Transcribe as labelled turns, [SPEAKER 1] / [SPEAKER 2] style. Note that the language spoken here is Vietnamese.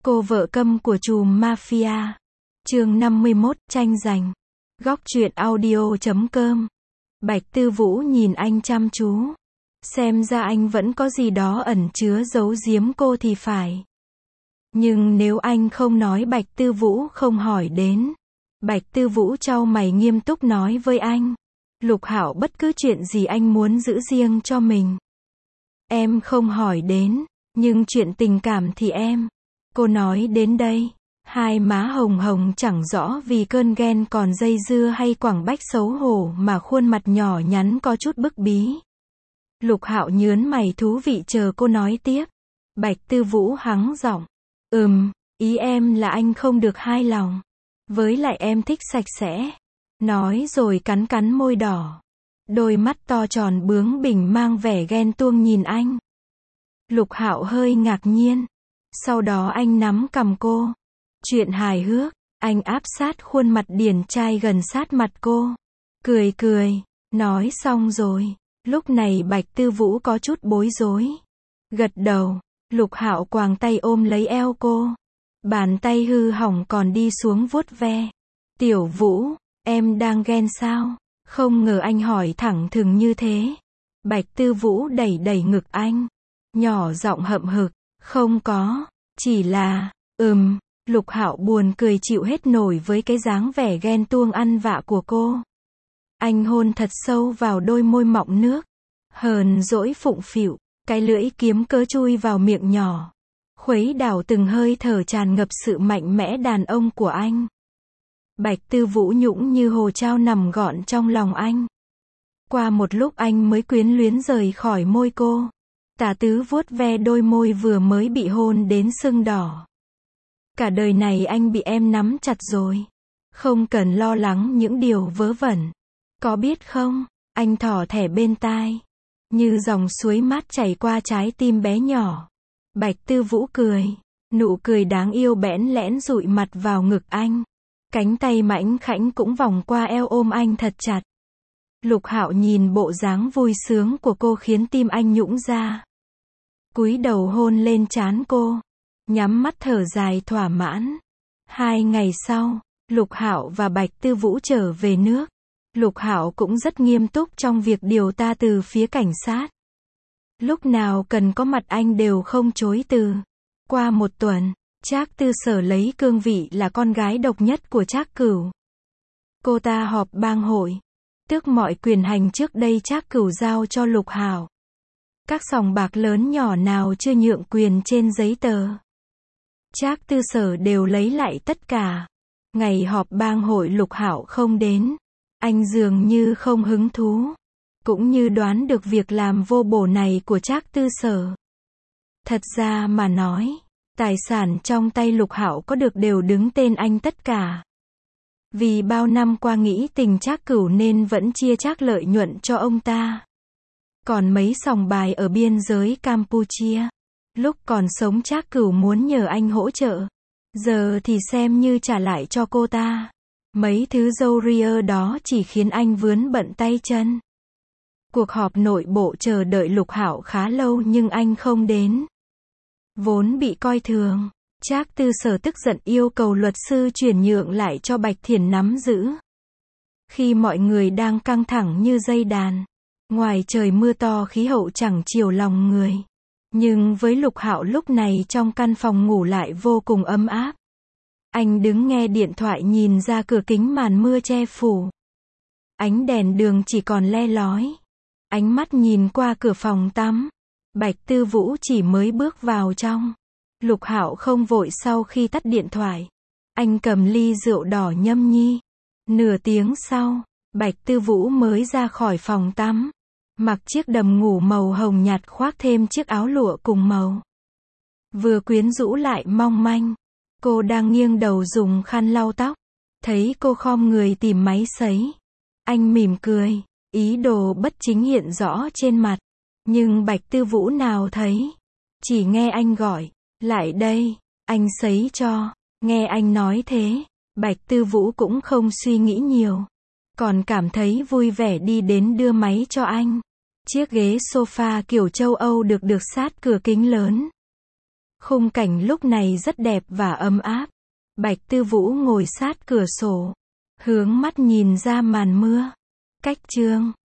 [SPEAKER 1] Cô vợ câm của trùm mafia. Chương 51, tranh giành. Góc truyện audio.com. Bạch Tư Vũ nhìn anh chăm chú. Xem ra anh vẫn có gì đó ẩn chứa giấu giếm cô thì phải. Nhưng nếu anh không nói Bạch Tư Vũ không hỏi đến. Bạch Tư Vũ chau mày nghiêm túc nói với anh. Lục Hạo bất cứ chuyện gì anh muốn giữ riêng cho mình. Em không hỏi đến, nhưng chuyện tình cảm thì em. Cô nói đến đây, hai má hồng hồng chẳng rõ vì cơn ghen còn dây dưa hay quẳng bách xấu hổ mà khuôn mặt nhỏ nhắn có chút bức bí. Lục Hạo nhớn mày thú vị chờ cô nói tiếp. Bạch Tư Vũ hắng giọng. Ý em là anh không được hài lòng. Với lại em thích sạch sẽ. Nói rồi cắn cắn môi đỏ. Đôi mắt to tròn bướng bỉnh mang vẻ ghen tuông nhìn anh. Lục Hạo hơi ngạc nhiên. Sau đó anh nắm cằm cô. Chuyện hài hước, anh áp sát khuôn mặt điển trai gần sát mặt cô. Cười cười, nói xong rồi. Lúc này Bạch Tư Vũ có chút bối rối. Gật đầu, Lục Hạo quàng tay ôm lấy eo cô. Bàn tay hư hỏng còn đi xuống vuốt ve. Tiểu Vũ, em đang ghen sao? Không ngờ anh hỏi thẳng thừng như thế. Bạch Tư Vũ đẩy đẩy ngực anh. Nhỏ giọng hậm hực. Không có, chỉ là, Lục Hạo buồn cười chịu hết nổi với cái dáng vẻ ghen tuông ăn vạ của cô. Anh hôn thật sâu vào đôi môi mọng nước. Hờn dỗi phụng phịu, cái lưỡi kiếm cớ chui vào miệng nhỏ. Khuấy đảo từng hơi thở tràn ngập sự mạnh mẽ đàn ông của anh. Bạch Tư Vũ nhũng như hồ trao nằm gọn trong lòng anh. Qua một lúc anh mới quyến luyến rời khỏi môi cô. Tả tứ vuốt ve đôi môi vừa mới bị hôn đến sưng đỏ. Cả đời này anh bị em nắm chặt rồi. Không cần lo lắng những điều vớ vẩn. Có biết không, anh thỏ thẻ bên tai. Như dòng suối mát chảy qua trái tim bé nhỏ. Bạch Tư Vũ cười. Nụ cười đáng yêu bẽn lẽn dụi mặt vào ngực anh. Cánh tay mảnh khảnh cũng vòng qua eo ôm anh thật chặt. Lục Hạo nhìn bộ dáng vui sướng của cô khiến tim anh nhũn ra. Cúi đầu hôn lên trán cô. Nhắm mắt thở dài thỏa mãn. 2 ngày sau, Lục Hạo và Bạch Tư Vũ trở về nước. Lục Hạo cũng rất nghiêm túc trong việc điều ta từ phía cảnh sát. Lúc nào cần có mặt anh đều không chối từ. Qua một tuần, Trác Tư Sở lấy cương vị là con gái độc nhất của Trác Cửu. Cô ta họp bang hội, tước mọi quyền hành trước đây Trác Cửu giao cho Lục Hạo. Các sòng bạc lớn nhỏ nào chưa nhượng quyền trên giấy tờ. Trác Tư Sở đều lấy lại tất cả. Ngày họp bang hội Lục Hạo không đến. Anh dường như không hứng thú. Cũng như đoán được việc làm vô bổ này của Trác Tư Sở. Thật ra mà nói, tài sản trong tay Lục Hạo có được đều đứng tên anh tất cả. Vì bao năm qua nghĩ tình Trác Cửu nên vẫn chia chác lợi nhuận cho ông ta. Còn mấy sòng bài ở biên giới Campuchia, lúc còn sống Trác Cửu muốn nhờ anh hỗ trợ. Giờ thì xem như trả lại cho cô ta. Mấy thứ râu ria đó chỉ khiến anh vướng bận tay chân. Cuộc họp nội bộ chờ đợi Lục Hạo khá lâu nhưng anh không đến. Vốn bị coi thường, Trác Tư Sở tức giận yêu cầu luật sư chuyển nhượng lại cho Bạch Thiển nắm giữ. Khi mọi người đang căng thẳng như dây đàn, ngoài trời mưa to khí hậu chẳng chiều lòng người. Nhưng với Lục Hạo lúc này trong căn phòng ngủ lại vô cùng ấm áp. Anh đứng nghe điện thoại nhìn ra cửa kính màn mưa che phủ. Ánh đèn đường chỉ còn le lói. Ánh mắt nhìn qua cửa phòng tắm. Bạch Tư Vũ chỉ mới bước vào trong. Lục Hạo không vội sau khi tắt điện thoại. Anh cầm ly rượu đỏ nhâm nhi. Nửa tiếng sau, Bạch Tư Vũ mới ra khỏi phòng tắm. Mặc chiếc đầm ngủ màu hồng nhạt khoác thêm chiếc áo lụa cùng màu. Vừa quyến rũ lại mong manh. Cô đang nghiêng đầu dùng khăn lau tóc. Thấy cô khom người tìm máy sấy. Anh mỉm cười. Ý đồ bất chính hiện rõ trên mặt. Nhưng Bạch Tư Vũ nào thấy. Chỉ nghe anh gọi. Lại đây, anh sấy cho. Nghe anh nói thế, Bạch Tư Vũ cũng không suy nghĩ nhiều. Còn cảm thấy vui vẻ đi đến đưa máy cho anh. Chiếc ghế sofa kiểu châu Âu được sát cửa kính lớn. Khung cảnh lúc này rất đẹp và ấm áp. Bạch Tư Vũ ngồi sát cửa sổ, hướng mắt nhìn ra màn mưa. Cách chương